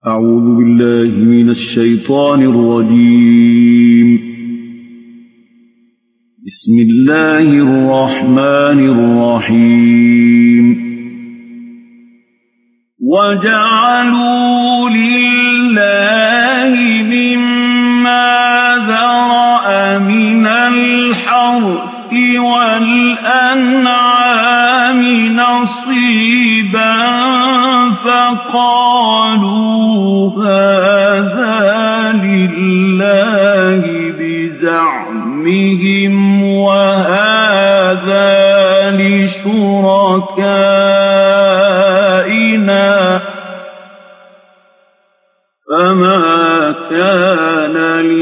أعوذ بالله من الشيطان الرجيم. بسم الله الرحمن الرحيم. وجعلوا لله مما ذرأ من الحرث والأنعام نصيبا فقالوا هذا لله بزعمهم وهذا لشركائنا فما كان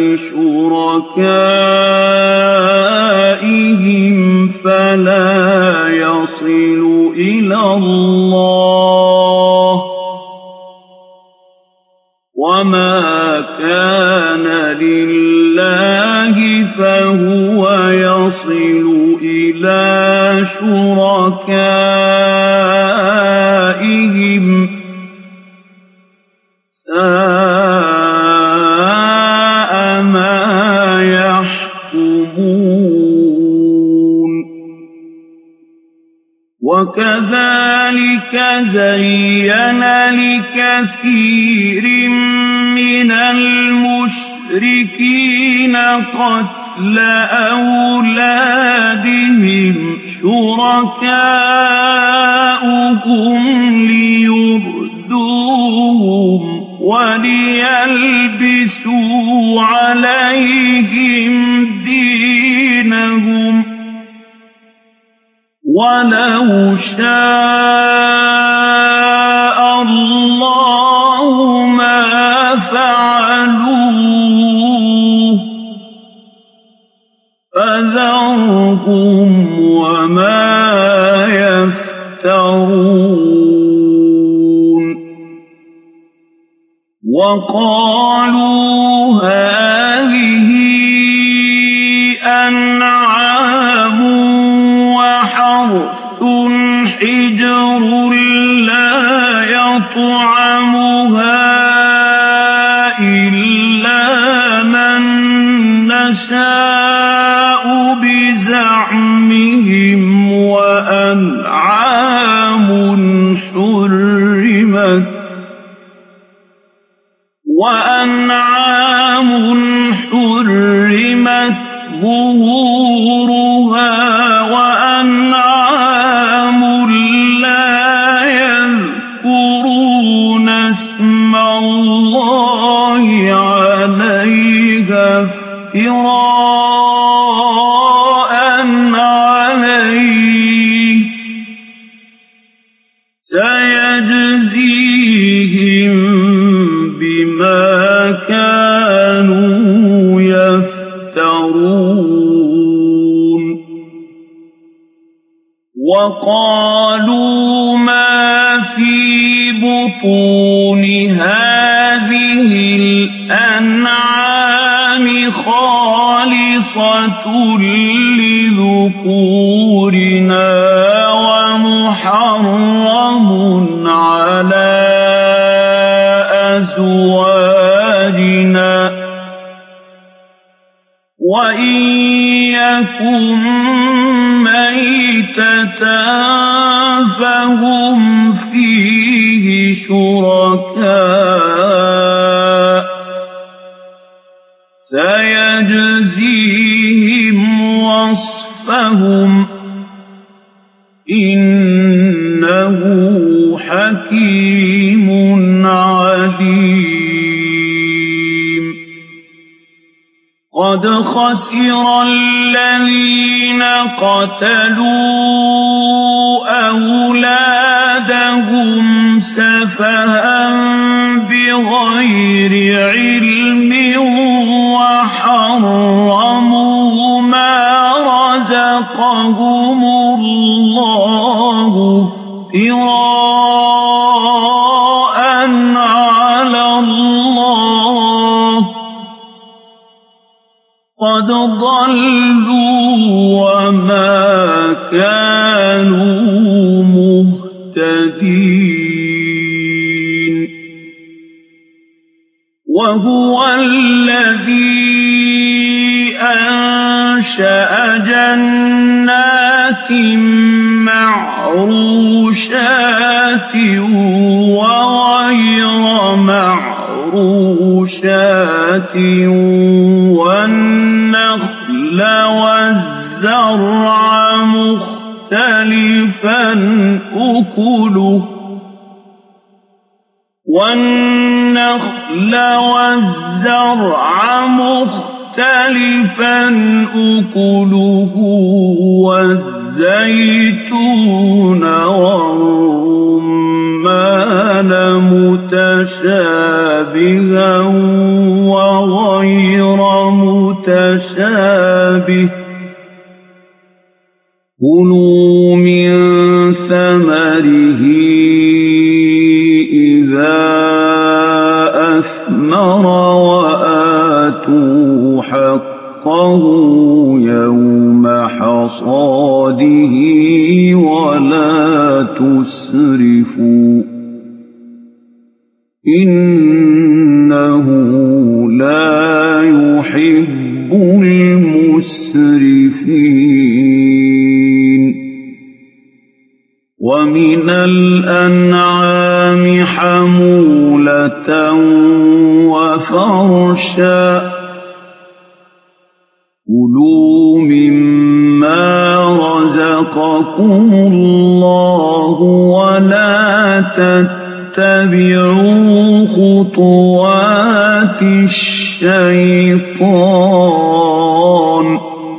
لشركائهم فلا يصل إلى الله وما كان لله فهو يصل إلى شركائهم ساء ما يحكمون. وكذلك زين لكثير من المشركين قتل أولادهم شركاؤهم ليردوهم وليلبسوا عليهم دينهم ولو شاء الله ما فعلوه فذرهم وما يفترون. وقالوا هذه أنعام وحرث حجر لا يطعمها إلا من نشاء بزعمهم وأنعام حرمت ظهورها وأنعام لا يذكرون اسم الله عليها افتراء عليه سيجزيهم بما كانوا يفترون. وقالوا ما في بطون هذه الأنعام خالصة لذكورنا ومحرم على أزواجنا وإن يكن ميتة فهم فيه شركاء سيجزيهم وصفهم إنه حكيم عليم. قد خسر الذين قتلوا أولادهم سفها بغير علم وحرموا ما رزقهم الله افتراء على الله قد ضلوا وما كانوا مهتدين. وهو الذي أنشأ جنات معروشات وغير معروشات والنخل والزرع مختلفا أكله والزيتون والرمان متشابها وغير متشابه كلوا من ثمره إذا أثمر وآتوا حقه يوم حصاده ولا تسرفوا إنه لا يحب المسرفين ومن الأنعام حمولة وفرشا كلوا مما رزقكم الله ولا تتبعوا خطوات الشيطان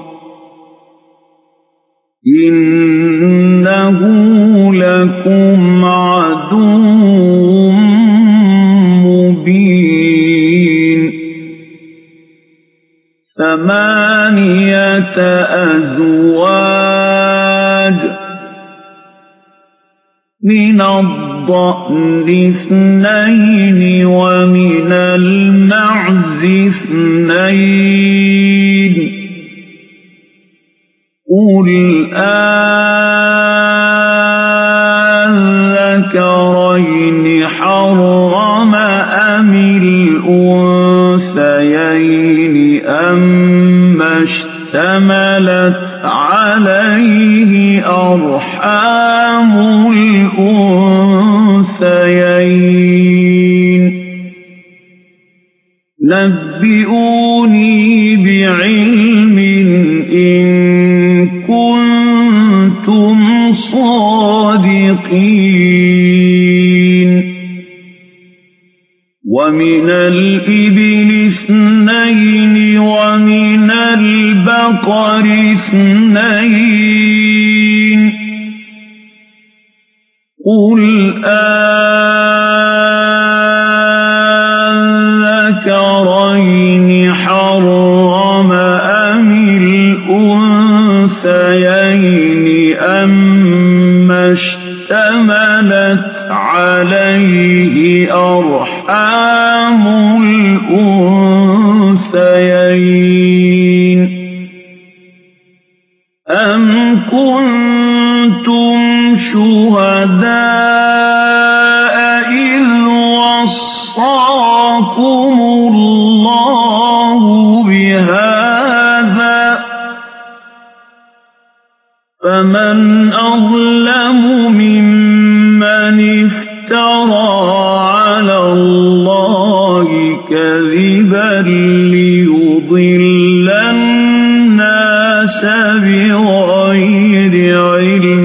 إنه لكم عدو مبين 8 أزواج من الضأن 2 ومن المعز 2 قل أذكرين حرم أم الأنثيين أما اشتملت عليه أرحام الأنثيين نبئوني بعلم إن كنتم صادقين ومن الإبل 2 ومن البقر 2 قل أذكرين حرم أم الأنثيين أما اشتملت عليه أرحام الأنثيين أم كنتم شهداء إذ وصاكم الله بهذا فمن أظلم ممن افترى على الله كذبا ليضل الناس بغير علم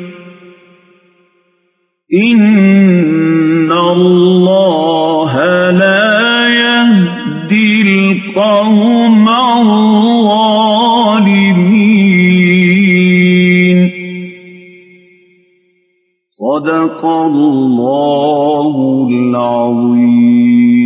إن الله لا يهدي القوم الظالمين صدق الله العظيم